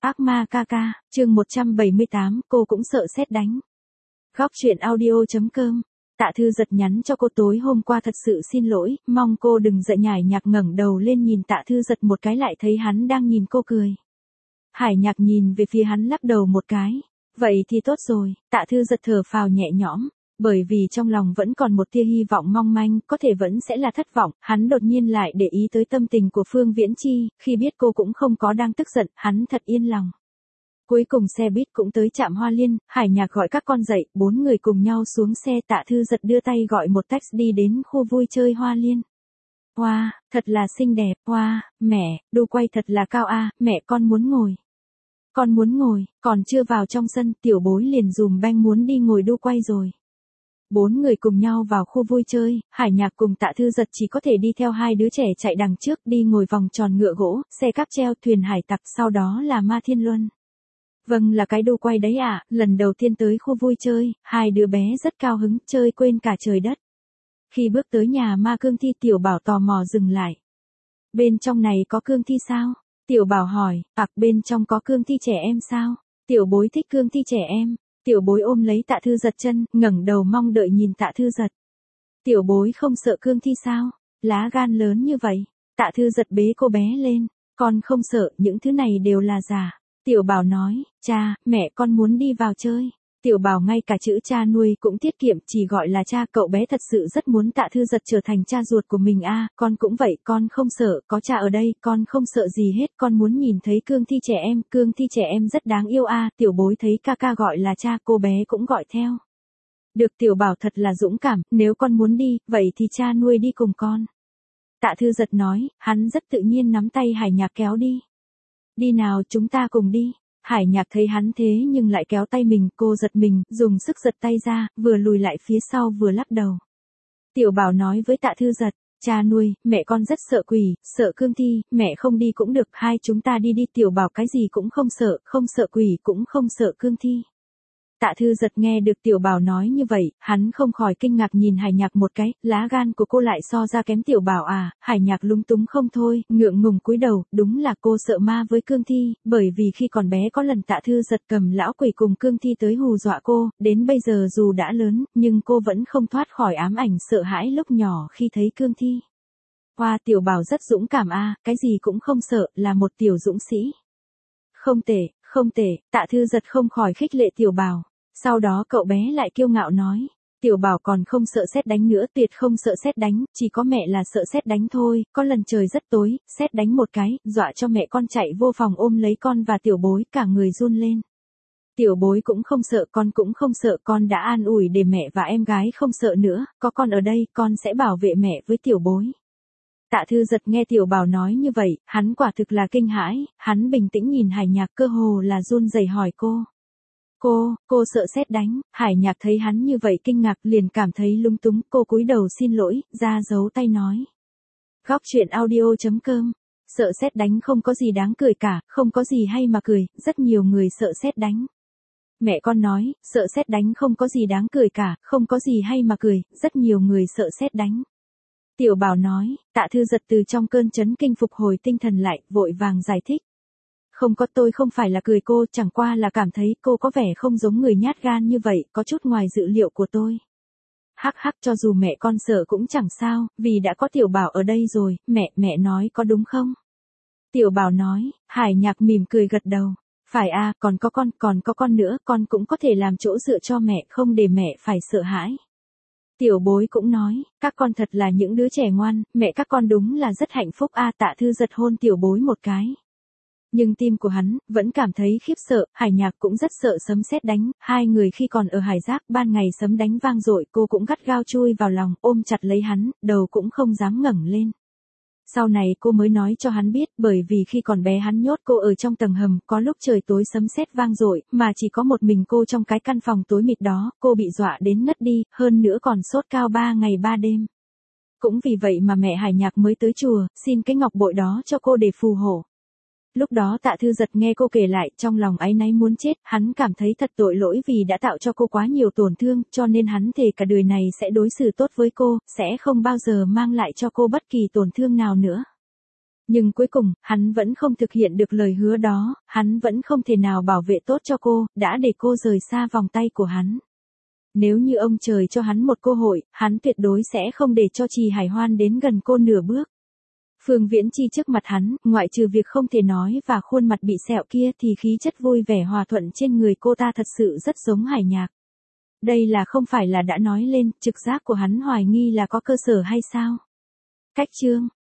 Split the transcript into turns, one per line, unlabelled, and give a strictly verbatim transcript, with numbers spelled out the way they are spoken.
Ác ma ca ca, chương một trăm bảy mươi tám, cô cũng sợ sét đánh. Góc truyện audio.com. Tạ Thư Giật nhắn cho cô tối hôm qua thật sự xin lỗi, mong cô đừng giận. Hải Nhạc ngẩng đầu lên nhìn Tạ Thư Giật một cái lại thấy hắn đang nhìn cô cười. Hải Nhạc nhìn về phía hắn lắc đầu một cái. Vậy thì tốt rồi, Tạ Thư Giật thở phào nhẹ nhõm. Bởi vì trong lòng vẫn còn một tia hy vọng mong manh, có thể vẫn sẽ là thất vọng, hắn đột nhiên lại để ý tới tâm tình của Phương Viễn Chi, khi biết cô cũng không có đang tức giận, hắn thật yên lòng. Cuối cùng xe buýt cũng tới trạm Hoa Liên, Hải Nhạc gọi các con dậy, bốn người cùng nhau xuống xe. Tạ Thư Giật đưa tay gọi một taxi đến khu vui chơi Hoa Liên. Hoa, wow, thật là xinh đẹp, hoa, wow, mẹ, đu quay thật là cao a, à, mẹ con muốn ngồi. Con muốn ngồi, còn chưa vào trong sân, tiểu bối liền dùm beng muốn đi ngồi đu quay rồi. Bốn người cùng nhau vào khu vui chơi, Hải Nhạc cùng Tạ Thư Giật chỉ có thể đi theo hai đứa trẻ chạy đằng trước đi ngồi vòng tròn ngựa gỗ, xe cáp treo, thuyền hải tặc, sau đó là Ma Thiên Luân. Vâng là cái đu quay đấy ạ, à, lần đầu tiên tới khu vui chơi, hai đứa bé rất cao hứng, chơi quên cả trời đất. Khi bước tới nhà ma cương thi Tiểu Bảo tò mò dừng lại. Bên trong này có cương thi sao? Tiểu Bảo hỏi, ặc bên trong có cương thi trẻ em sao? Tiểu bối thích cương thi trẻ em. Tiểu bối ôm lấy Tạ Thư Giật chân, ngẩng đầu mong đợi nhìn Tạ Thư Giật. Tiểu bối không sợ cương thi sao? Lá gan lớn như vậy. Tạ Thư Giật bế cô bé lên. Con không sợ, những thứ này đều là giả. Tiểu Bảo nói, cha, mẹ con muốn đi vào chơi. Tiểu Bảo ngay cả chữ cha nuôi cũng tiết kiệm, chỉ gọi là cha. Cậu bé thật sự rất muốn Tạ Thư Giật trở thành cha ruột của mình a. À, con cũng vậy, con không sợ, có cha ở đây, con không sợ gì hết. Con muốn nhìn thấy cương thi trẻ em, cương thi trẻ em rất đáng yêu a. À, tiểu bối thấy ca ca gọi là cha, cô bé cũng gọi theo. Được, Tiểu Bảo thật là dũng cảm, nếu con muốn đi, vậy thì cha nuôi đi cùng con. Tạ Thư Giật nói, hắn rất tự nhiên nắm tay Hải Nhạc kéo đi. Đi nào, chúng ta cùng đi. Hải Nhạc thấy hắn thế nhưng lại kéo tay mình, cô giật mình, dùng sức giật tay ra, vừa lùi lại phía sau vừa lắc đầu. Tiểu Bảo nói với Tạ Thư Giật, cha nuôi, mẹ con rất sợ quỷ, sợ cương thi, mẹ không đi cũng được, hai chúng ta đi đi. Tiểu Bảo cái gì cũng không sợ, không sợ quỷ cũng không sợ cương thi. Tạ Thư Giật nghe được Tiểu Bảo nói như vậy, hắn không khỏi kinh ngạc nhìn Hải Nhạc một cái, lá gan của cô lại so ra kém Tiểu Bảo à. Hải Nhạc lúng túng không thôi, ngượng ngùng cúi đầu, đúng là cô sợ ma với cương thi, bởi vì khi còn bé có lần Tạ Thư Giật cầm lão quỷ cùng cương thi tới hù dọa cô, đến bây giờ dù đã lớn, nhưng cô vẫn không thoát khỏi ám ảnh sợ hãi lúc nhỏ khi thấy cương thi. Hoa, Tiểu Bảo rất dũng cảm a, à, cái gì cũng không sợ, là một tiểu dũng sĩ. Không tệ, không tệ, Tạ Thư Giật không khỏi khích lệ Tiểu Bảo. Sau đó cậu bé lại kiêu ngạo nói, Tiểu Bảo còn không sợ sét đánh nữa, tuyệt không sợ sét đánh, chỉ có mẹ là sợ sét đánh thôi. Có lần trời rất tối, sét đánh một cái, dọa cho mẹ con chạy vô phòng ôm lấy con và tiểu bối, cả người run lên. Tiểu bối cũng không sợ, con cũng không sợ, con đã an ủi để mẹ và em gái không sợ nữa, có con ở đây, con sẽ bảo vệ mẹ với tiểu bối. Tạ Thư Giật nghe Tiểu Bảo nói như vậy, hắn quả thực là kinh hãi, hắn bình tĩnh nhìn Hải Nhạc, cơ hồ là run rẩy hỏi cô. Cô, cô sợ sét đánh. Hải Nhạc thấy hắn như vậy kinh ngạc liền cảm thấy lung túng, cô cúi đầu xin lỗi, ra giấu tay nói. Góc truyện audio.com. Sợ sét đánh không có gì đáng cười cả, không có gì hay mà cười, rất nhiều người sợ sét đánh. Mẹ con nói, sợ sét đánh không có gì đáng cười cả, không có gì hay mà cười, rất nhiều người sợ sét đánh. Tiểu Bảo nói, Tạ Thư Giật từ trong cơn chấn kinh phục hồi tinh thần lại, vội vàng giải thích. Không có, tôi không phải là cười cô, chẳng qua là cảm thấy cô có vẻ không giống người nhát gan như vậy, có chút ngoài dự liệu của tôi. Hắc hắc, cho dù mẹ con sợ cũng chẳng sao, vì đã có Tiểu Bảo ở đây rồi, mẹ, mẹ nói có đúng không? Tiểu Bảo nói, Hải Nhạc mỉm cười gật đầu. Phải à, còn có con, còn có con nữa, con cũng có thể làm chỗ dựa cho mẹ, không để mẹ phải sợ hãi. Tiểu bối cũng nói, các con thật là những đứa trẻ ngoan, mẹ các con đúng là rất hạnh phúc a. À, Tạ Thư Giật hôn tiểu bối một cái. Nhưng tim của hắn vẫn cảm thấy khiếp sợ, Hải Nhạc cũng rất sợ sấm sét đánh, hai người khi còn ở Hải Giác, ban ngày sấm đánh vang dội, cô cũng gắt gao chui vào lòng, ôm chặt lấy hắn, đầu cũng không dám ngẩng lên. Sau này cô mới nói cho hắn biết, bởi vì khi còn bé hắn nhốt cô ở trong tầng hầm, có lúc trời tối sấm sét vang dội, mà chỉ có một mình cô trong cái căn phòng tối mịt đó, cô bị dọa đến ngất đi, hơn nữa còn sốt cao ba ngày ba đêm. Cũng vì vậy mà mẹ Hải Nhạc mới tới chùa, xin cái ngọc bội đó cho cô để phù hộ. Lúc đó Tạ Thư Giật nghe cô kể lại, trong lòng áy náy muốn chết, hắn cảm thấy thật tội lỗi vì đã tạo cho cô quá nhiều tổn thương, cho nên hắn thề cả đời này sẽ đối xử tốt với cô, sẽ không bao giờ mang lại cho cô bất kỳ tổn thương nào nữa. Nhưng cuối cùng, hắn vẫn không thực hiện được lời hứa đó, hắn vẫn không thể nào bảo vệ tốt cho cô, đã để cô rời xa vòng tay của hắn. Nếu như ông trời cho hắn một cơ hội, hắn tuyệt đối sẽ không để cho Trì Hải Hoan đến gần cô nửa bước. Phương Viễn Chi trước mặt hắn, ngoại trừ việc không thể nói và khuôn mặt bị sẹo kia thì khí chất vui vẻ hòa thuận trên người cô ta thật sự rất giống Hải Nhạc. Đây là không phải là đã nói lên, trực giác của hắn hoài nghi là có cơ sở hay sao? Cách chương